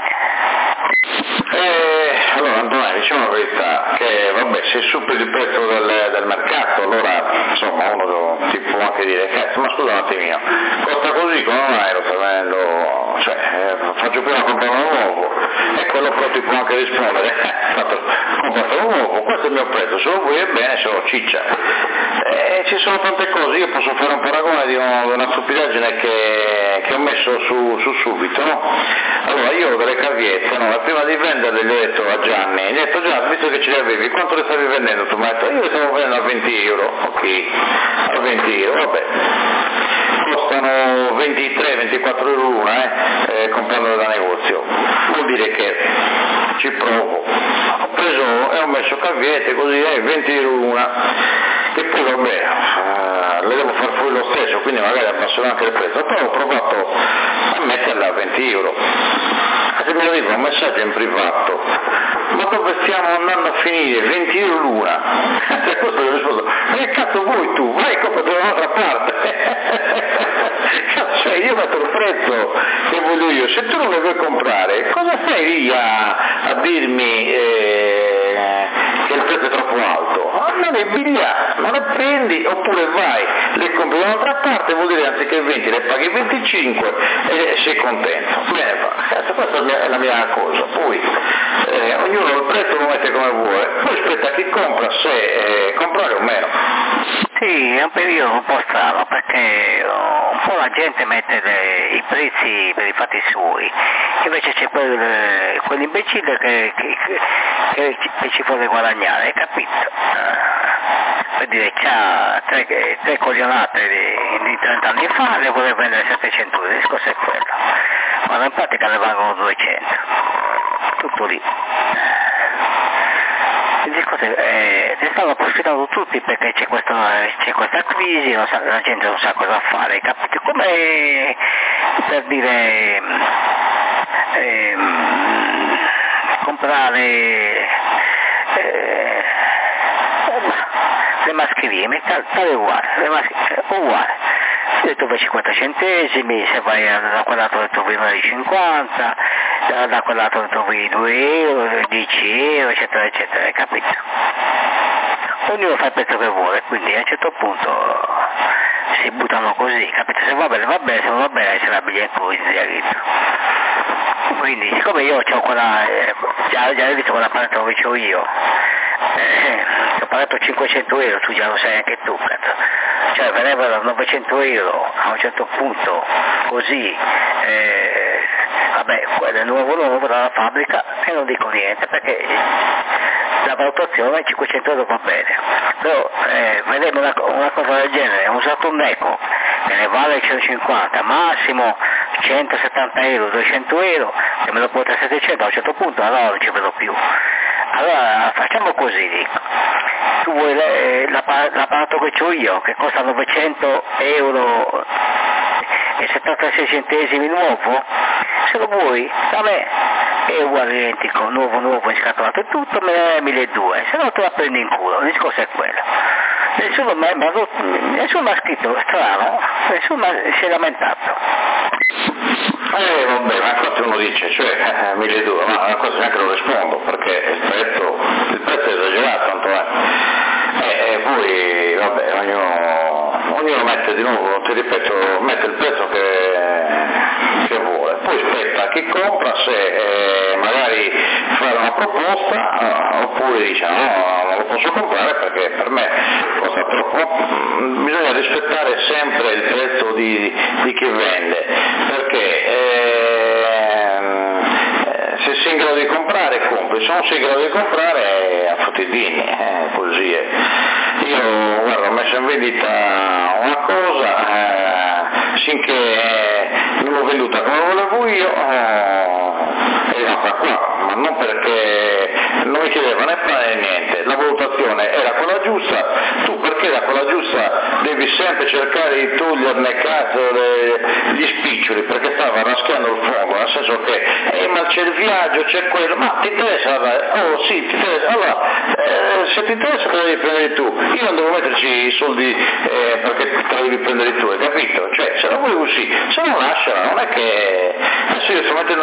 Allora Antonio, diciamo la verità, che vabbè, se superi il prezzo del mercato, allora insomma uno ti può anche dire, cazzo, ma scusa un attimino, costa così come mai lo sta vendendo, cioè faccio prima comprare un nuovo, e quello però ti può anche rispondere, comprato un nuovo, questo è il mio prezzo, se lo vuoi è bene, se lo ciccia. Ci sono tante cose, io posso fare un paragone di una stupidaggine che ho messo su subito, no? Allora io ho delle caviette, no? Prima di venderle gli ho detto a Gianni, gli ho detto Gianni, visto che ce le avevi, quanto le stavi vendendo? Tu mi hai detto, io le stavo vendendo a 20 euro, ok, a 20 euro, vabbè, costano 23-24 euro l'una, comprandole da negozio, vuol dire che ci provo, ho preso e ho messo caviette così, 20 euro l'una, e poi vabbè, le devo far fuori lo stesso, quindi magari abbasso anche il prezzo, però ho provato a metterla a 20 euro. Se mi arriva un messaggio in privato, ma dove stiamo andando a finire? 20 euro l'una? Questo gli ho risposto, ma che cazzo vuoi tu? Vai e compra da un'altra parte. Cioè io metto il prezzo che voglio io, se tu non le vuoi comprare, cosa stai lì a dirmi che il prezzo è troppo alto? Non è bigliare, non le prendi, oppure vai, le compri da un'altra parte, vuol dire anziché 20 le paghi 25 e sei contento. Bene, questa è la mia cosa, poi ognuno il prezzo lo mette come vuole, poi aspetta a chi compra se comprare o meno. Sì, è un periodo un po' strano perché un po' la gente mette i prezzi per i fatti suoi, invece c'è quell'imbecille che ci vuole guadagnare, hai capito? Per dire c'ha tre coglionate di 30 anni fa, le vuole vendere 700 euro, il discorso è quello, ma in pratica ne valgono 200, tutto lì. Il discorso ne stanno approfittando tutti perché c'è questa crisi, la gente non sa cosa fare, capite? Come per dire comprare le mascherine, tale uguale, uguale. Ho detto per 50 centesimi, se vai da quell'altro ne trovi 50, da quell'altro ne trovi 2 euro, 10 euro, eccetera, eccetera, hai capito? Ognuno fa il pezzo che vuole, quindi a un certo punto si buttano così, capito? Se va bene, se non va bene, se la biglietta poi quindi siccome io ho quella, già hai visto quella paletta dove c'ho io, ho pagato 500 euro, tu già lo sai anche tu, cazzo. Cioè venivano 900 euro a un certo punto, così, vabbè, quello è nuovo dalla fabbrica e non dico niente perché la valutazione 500 euro va bene, però vedere una cosa del genere, ho usato un eco che ne vale 150, massimo 170 euro, 200 euro, se me lo porta a 700 a un certo punto allora non ci vedo più. Allora facciamo così, dico, tu vuoi l'apparato che ho io che costa 900 euro e 76 centesimi nuovo, se lo vuoi da me è uguale identico, nuovo inscatolato e tutto, me ne è 1200, se no te la prendi in culo, il discorso è quello. Nessuno mi ha scritto strano, nessuno si è lamentato. Vabbè, ma infatti uno dice, cioè 1200, ma una cosa neanche lo rispondo, perché il prezzo è esagerato, e poi vabbè, ognuno mette di nuovo, ti ripeto, mette il prezzo che vuole, poi aspetta chi compra se magari fare una proposta, oppure dice no, non lo posso comprare perché per me costa troppo. Bisogna rispettare sempre il prezzo di chi vende, perché se sei in grado di comprare compri, se non sei in grado di comprare a fottidini, così è. Io guarda, ho messo in vendita una cosa, finché non l'ho venduta come volevo io, è rimasta qua, ma non perché non mi chiedeva né pane né niente, la valutazione era quella giusta, tu perché da quella giusta devi sempre cercare di toglierne gli spiccioli, perché stava raschiando il fuoco, nel senso che ma il c'è il viaggio, c'è quello, ma ti interessa? Oh sì, ti interessa, allora se ti interessa te la devi prendere tu, io non devo metterci i soldi perché te la devi prendere tu, hai capito? Cioè se la vuoi così, se non lasciala, non è che adesso io sto mettendo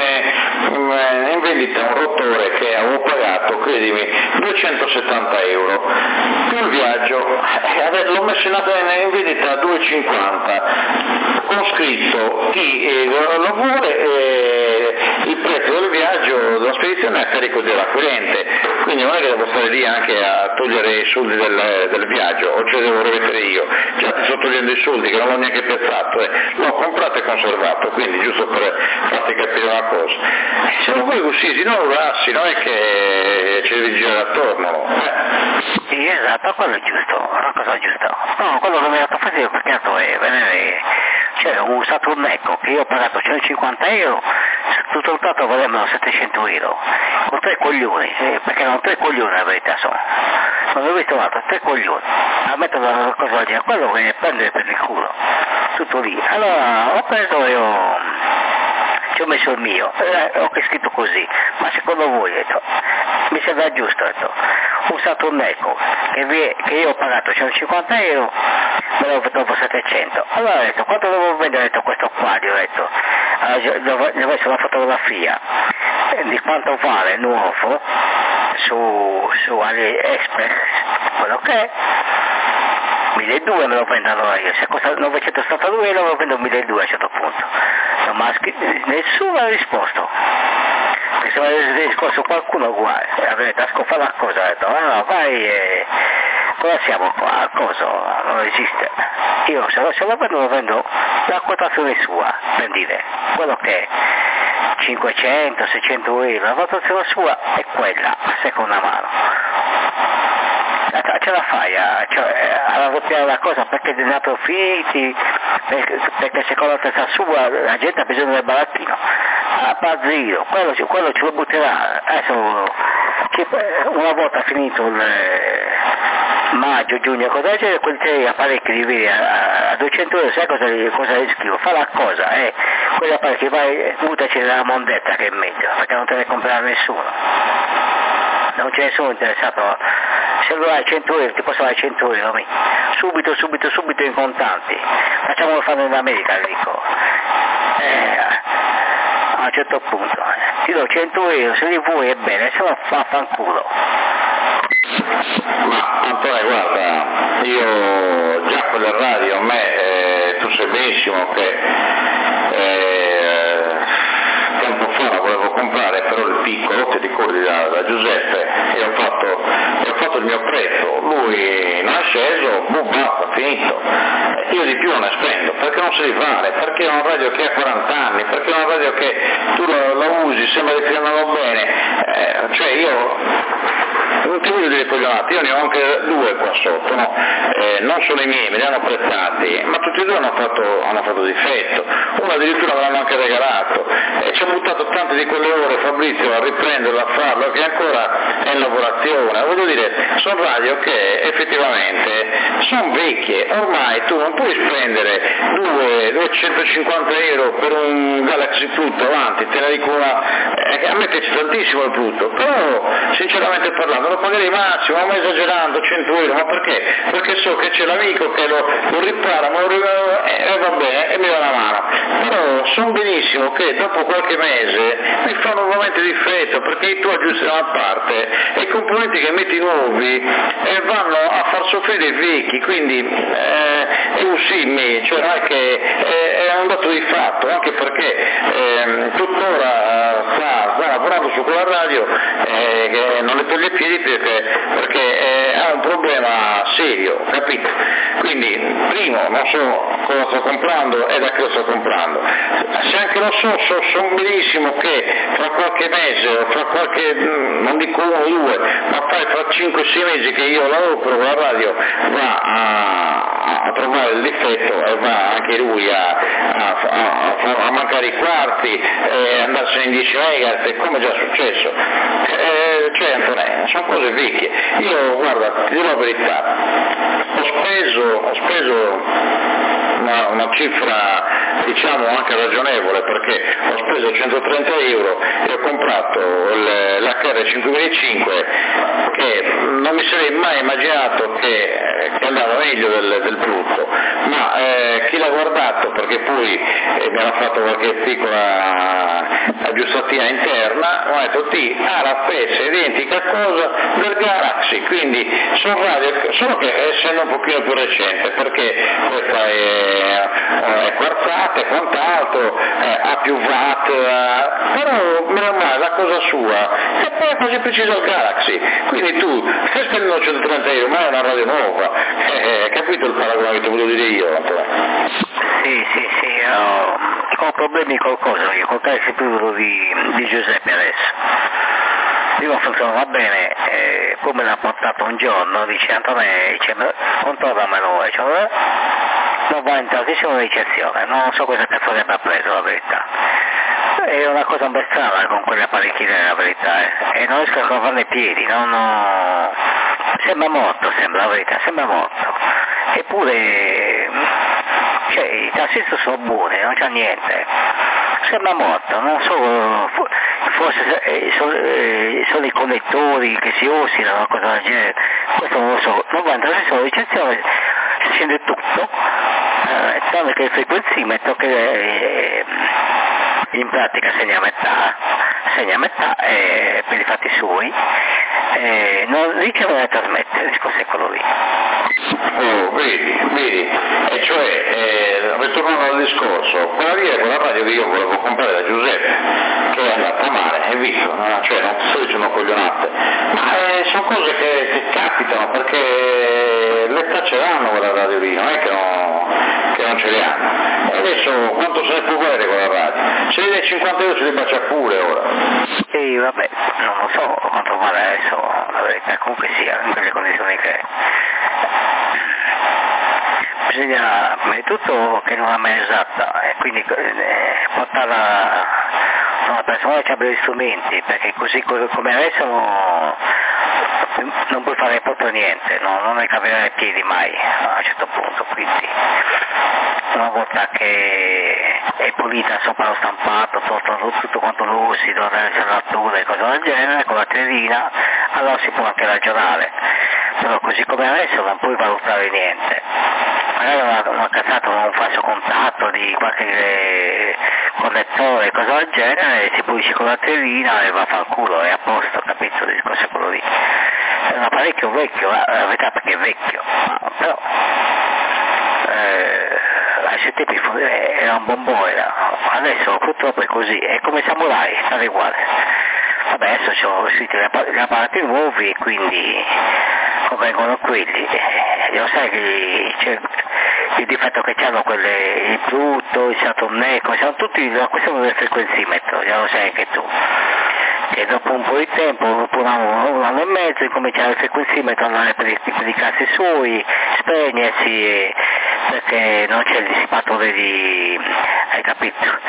in vendita un rotore che avevo pagato, credimi, 270 euro più il viaggio, l'ho messo in vendita a 2,50 con scritto chi lo vuole, il prezzo del viaggio della spedizione è a carico dell'acquirente, quindi non è che devo stare lì anche a togliere i soldi del viaggio, o ce li devo rimettere io, già ti sto togliendo i soldi che non ho neanche pensato, l'ho comprato e conservato, quindi giusto per farti capire una cosa, se non vuoi così, se no lo lasci, non è che ci devi girare attorno. Sì, esatto, quello è giusto, una cosa giusta. No, quello che mi ha dato fastidio perché è venire, cioè ho usato un Eco che io ho pagato 150 euro, tutto il prato valevano 700 euro, con 3 coglioni, perché erano 3 coglioni la verità sono. Non ho visto altro, 3 coglioni, a mettere una cosa del genere, quello che prende per il culo, tutto lì. Allora ho preso io, ci ho messo il mio, ho scritto così, ma secondo voi, detto, mi sembra giusto, detto, ho usato un Eco che io ho pagato 150 euro, me l'ho dopo 700, allora ho detto, quanto devo vendere, detto, questo quadro, ho detto, allora, gli ho messo una fotografia di quanto vale nuovo su AliExpress, quello che è, 1.200 me lo prendo allora io, se costa 972 euro me lo prendo 1.200 a un certo punto, nessuno ha risposto, perché se avesse risposto qualcuno uguale, avete a scofare la cosa, ha detto, no, vai, cosa siamo qua, cosa, non esiste, io se lo vendo la quotazione sua, per dire, quello che è 500, 600 euro, la quotazione sua è quella, a seconda mano. Ce la fai a raddoppiare la cosa perché ne approfitti, perché secondo la testa sua la gente ha bisogno del barattino, a Bazzino, quello ce lo butterà, adesso una volta finito il maggio, giugno, cosa del genere, questi apparecchi li vedi a 200 euro, sai cosa rischivo? Fa la cosa, quegli apparecchi vai, buttaci nella mondetta che è meglio, perché non te ne comprerà nessuno, non c'è nessuno interessato. Se lo hai 100 euro, ti posso dare 100 euro, subito in contanti, facciamolo fare in America, dico, a un certo punto, ti do 100 euro, se li vuoi è bene, se no fanculo. Ma Antonio, guarda, io già con la radio, a me, tu sai benissimo che tempo fa la volevo comprare, però il piccolo, ti ricordi da Giuseppe, e ho fatto il mio prezzo, lui non è sceso, basta, finito. Io di più non ne spendo, perché non si deve fare, perché è una radio che ha 40 anni, perché è una radio che tu la usi, sembra che ti andano bene, cioè io non ti voglio dire coglionati, io ne ho anche 2 qua sotto, no? Non sono i miei, me li hanno prestati, ma tutti e 2 hanno fatto difetto, uno addirittura me l'hanno anche regalato, e ci ha buttato tante di quelle ore Fabrizio a riprenderlo, a farlo, che ancora è in lavorazione, voglio dire, sono radio che effettivamente sono vecchie, ormai tu non puoi spendere 250 euro per un Galaxy tutto avanti, te ne dico una, a me piace tantissimo il tutto, però sinceramente parlando lo pagherei massimo, ma esagerando, 100 euro, ma perché? Perché so che c'è l'amico che lo ripara, ma va bene e mi dà una mano, però so benissimo che dopo qualche mese mi fa nuovamente difetto, perché tu aggiusti da una parte e i componenti che metti nuovi vanno a far soffrire i vecchi, quindi è un simile, cioè non è che è un dato di fatto, anche perché tuttora sta lavorando su quella radio che non le toglie i piedi perché ha un problema serio, capito? Quindi primo non so cosa sto comprando e da che lo sto comprando, se anche lo so benissimo che fra qualche mese o fra qualche, non dico 1 o 2, ma fra 5-6 mesi che io lavoro con la radio va a trovare il difetto e va anche lui a mancare i quarti, andarsene in 10 MHz, come è già successo. Cioè Antonio, sono cose vecchie. Io guarda, ti dirò la verità, ho speso una cifra diciamo anche ragionevole, perché ho speso 130 euro e ho comprato l'HR 5005 che non mi sarei mai immaginato che andava meglio del brutto, ma chi l'ha guardato, perché poi mi hanno fatto qualche piccola aggiustatina interna, ho detto la spessa identica cosa del Galaxy, quindi sono radio, solo che essendo un pochino più recente, perché questa è quarzata e quant'altro, ha più watt, però meno male la cosa sua, e poi è quasi preciso il Galaxy, quindi tu stai spendendo 130 euro, ma è una radio nuova, capito il paragone che ti volevo dire io, Antonio? Sì, ho problemi col coso, io col Galaxy Plus di Giuseppe adesso. Prima funzionava bene, poi me l'ha portato un giorno, dice Antonio, controllamelo, non va in trasmissione di ricezione, non so cosa cazzo ne abbia preso la verità. È una cosa un po' strana con quelle apparecchine la verità, e non riesco a farne i piedi, sembra morto, la verità, sembra morto. Eppure, i tassisти sono buoni, non c'è niente. Sembra morto, non so, forse sono i connettori che si oscillano, una cosa del genere, questo non lo so, non va in trasmissione di ricezione, si scende tutto, tranne che il frequenzimetro che in pratica segna a metà per i fatti suoi, non riceve né trasmette, il discorso è quello lì. Oh, vedi, e cioè, ritornando al discorso, quella lì è quella radio che io volevo comprare da Giuseppe, che è andata male, hai visto, no? Cioè non sto dicendo coglionate, ma sono cose che capitano, perché l'età ce l'hanno quella radio lì, non è che non ce le hanno. E adesso quanto se ne può valere quella radio? Se vede 50 euro ce li bacia pure ora. Sì, vabbè, non lo so quanto vale adesso, la verità, comunque sia, in quelle condizioni che è. Bisogna prima di tutto che non l'ha mai usata e quindi portarla a una persona che abbia gli strumenti, perché così come adesso non puoi fare proprio niente, non ne caverai i piedi mai a un certo punto, quindi una volta che è pulita sopra lo stampato, tutto quanto lo usi, la serratura e cose del genere, con la tendina, allora si può anche ragionare, però così come adesso non puoi valutare niente. Magari una cazzata, un falso contatto di qualche connettore, cosa del genere, si pulisce con la tendina e va a far culo, è a posto, capito? Il discorso è quello lì. È un apparecchio vecchio, la verità, perché è vecchio, però ai suoi tempi era un bombone, adesso purtroppo è così, è come Samurai, sta uguale. Vabbè, adesso sono usciti gli apparati nuovi e quindi convengono quelli, lo sai che c'è il difetto che hanno il Pluto, il Saturn Echo, sono tutti la questione del frequenzimetro, già lo sai anche tu, che dopo un po' di tempo, dopo un anno e mezzo, incominciare il frequenzimetro a andare per i casi suoi, spegnersi, perché non c'è il dissipatore hai capito?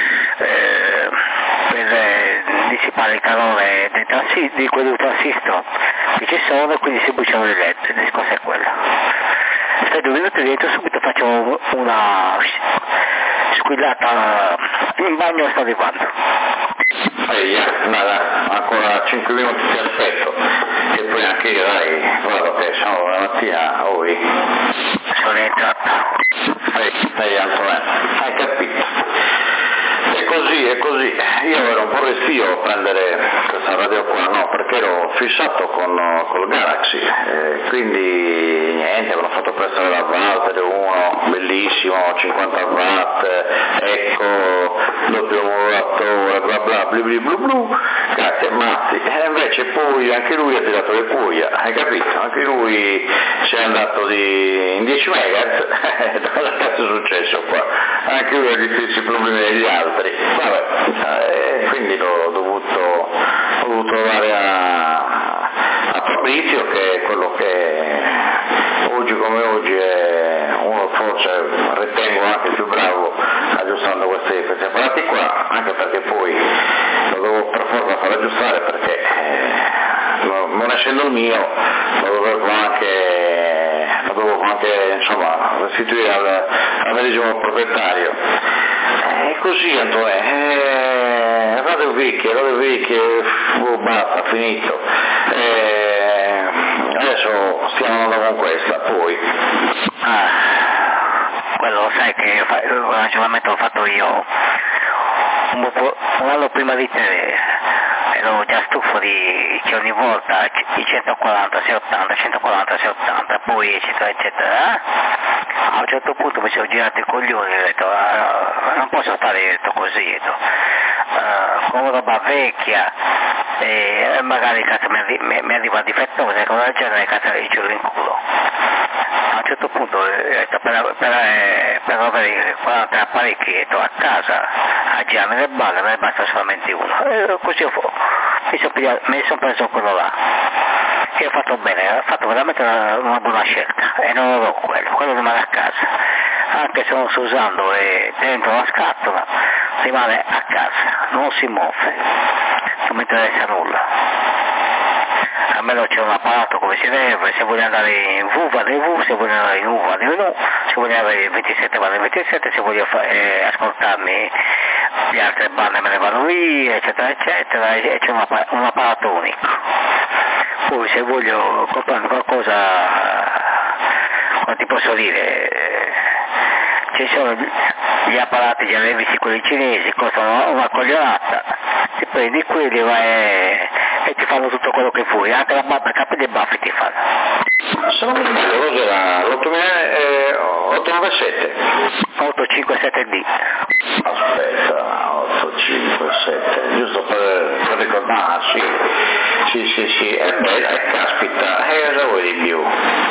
Per dissipare il calore di quello transistor che ci sono, quindi si bruciano le LED, il discorso è quello. Stai 2 minuti dentro, subito faccio una squillata in bagno e sto arrivando. Ancora 5 minuti ti aspetto e poi anche io guarda che sono la mattina sono entrato. Antonello, hai capito? È così, io ero un po' restio a prendere questa radio qua, no, perché ero fissato col Galaxy, quindi niente, me l'ho fatto prestare la Valtere 1, bellissimo, 50 watt, ecco, doppio modulatore, bla bla blu blu blu blu, cazzo matti, e invece poi anche lui ha tirato le cuoia, hai capito? Anche lui si è andato in 10 MHz, cosa cazzo è successo qua? Anche lui ha gli stessi problemi degli altri, vabbè, quindi l'ho dovuto dare a Fabrizio, che è quello che oggi come oggi è uno forse ritengo anche più bravo aggiustando questi apparati qua, anche perché poi lo devo per forza far aggiustare, perché non essendo il mio lo dovevo anche insomma restituire al medesimo proprietario. È così, Antonio, Radio Vicky, basta, finito. Adesso stiamo andando con questa, poi. Quello lo sai che il ragionamento l'ho fatto io un anno prima di te, ero già stufo che ogni volta i 140, 680, 140, 680, poi eccetera. A un certo punto mi sono girato i coglioni e ho detto non posso stare così, con roba vecchia e magari cazzo mi arriva difettosa e con la genere cazzo il giro in culo. A un certo punto per avere 40 apparecchi a casa a girare le balle me ne basta solamente uno, e così mi sono preso quello là e ho fatto bene, ho fatto veramente una buona scelta e non lo do quello rimane a casa, anche se non sto usando e dentro la scatola rimane a casa, non si muove, non mi interessa nulla. Almeno c'è un apparato come si deve, se voglio andare in V vado in V, se voglio andare in U vado in U, se voglio andare in 27 vado in 27, se voglio ascoltarmi le altre bande me ne vado lì, eccetera, e c'è un apparato unico. Poi se voglio comprare qualcosa, come ti posso dire, ci sono gli apparati già visti, quelli cinesi, costano una coglionata, ti prendi quelli e ti fanno tutto quello che vuoi, anche la barba, capelli e baffi ti fanno. Se non mi dico, cos'era? L'897? 857D. Aspetta, 857, giusto per ricordarsi. Sì, è bella, caspita, cosa vuoi di più?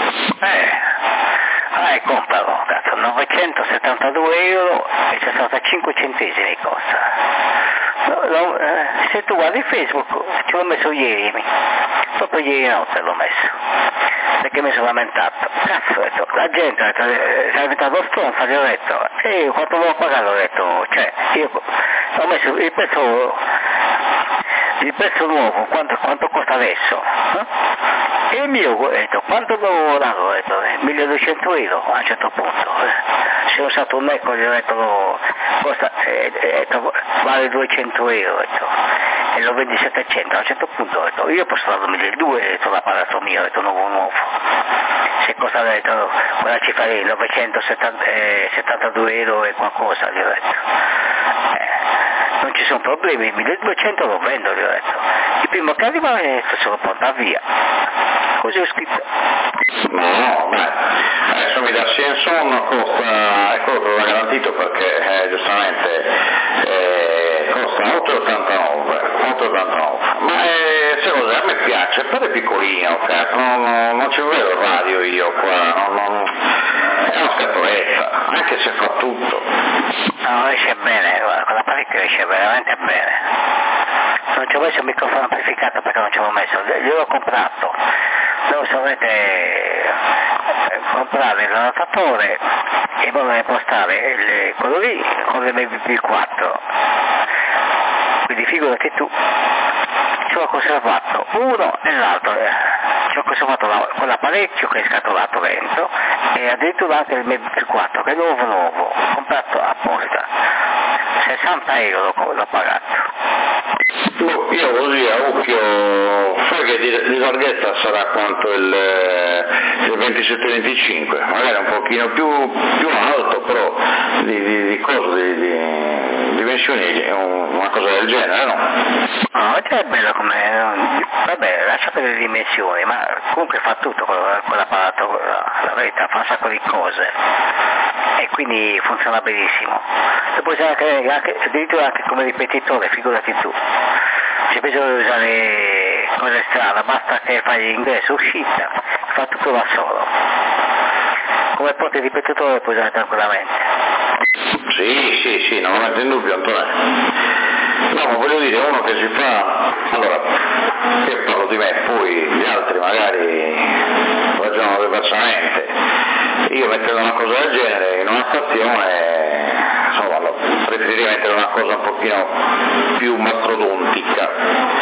Compralo, cazzo, 972 euro e 65 centesimi costa. Se tu guardi Facebook, ce l'ho messo ieri, proprio ieri notte l'ho messo, perché mi sono lamentato, cazzo, ho detto, la gente è diventato stronza, gli ho detto, e quanto devo pagare, ho detto, cioè, io ho messo il prezzo nuovo, quanto costa adesso? E il mio, ho detto, quanto devo dare? Ho detto, 1200 euro a un certo punto. Se ho usato un Ecco, gli ho detto, costa, vale 200 euro, ho detto, e lo vendi 700, a un certo punto ho detto, io posso darmi del 2, ho detto, l'apparato mio, ho detto, nuovo. Se costa, ho detto, quella cifra lì, 972 euro e qualcosa, gli ho detto. Non ci sono problemi, 1200 lo vendo, gli ho detto. Il primo che arriva se lo porta via. Così ho scritto. No, adesso mi dà Sienson, costa, è quello che l'ho garantito perché giustamente costa 8,89, ma se cos'è, a me piace, però è piccolino, cazzo, non ci vedo il radio io qua, è una scatoletta, anche se fa tutto. No, esce bene, con l'apparecchio esce veramente bene. Non ci ho messo il microfono amplificato perché non ci avevo messo, gliel'ho comprato. Devo solamente comprare il notatore e poi impostare quello lì con l'MP4. Quindi figurati tu, ci ho conservato uno e l'altro, ci ho conservato quell'apparecchio che è scatolato dentro e addirittura anche il MP4 che è nuovo, comprato apposta, 60 euro l'ho pagato. Io così a occhio, sai che di larghezza sarà quanto il 27-25, magari un pochino più alto, però di dimensioni una cosa del genere, no? No, è bello come, vabbè, lasciate le dimensioni, ma comunque fa tutto quell'apparato, la verità, fa un sacco di cose e quindi funziona benissimo. E poi c'è anche addirittura anche come ripetitore, figurati tu. Se bisogna usare cose strane, basta che fai l'ingresso, uscita, fa tutto da solo. Come porti ripetitore puoi usare tranquillamente. Sì, non lo metto in dubbio, Antonio. No, ma voglio dire, uno che si fa, allora, io parlo di me, poi gli altri magari ragionano diversamente. Io mettendo una cosa del genere in una stazione, insomma, preferirei mettere una cosa un pochino più mastrodontica,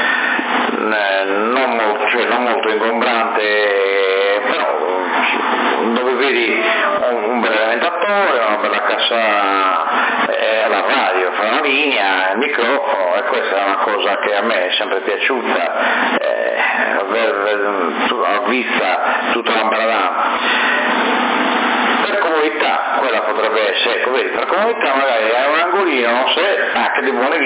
non molto ingombrante, però dove vedi un bel alimentatore, una bella cassa la radio, fa una linea, il microfono, e questa è una cosa che a me è sempre piaciuta, aver vista tutta la panorama. Per comunità, quella potrebbe essere, ecco, vedi, per comunità magari è un angolino, non so, anche di buone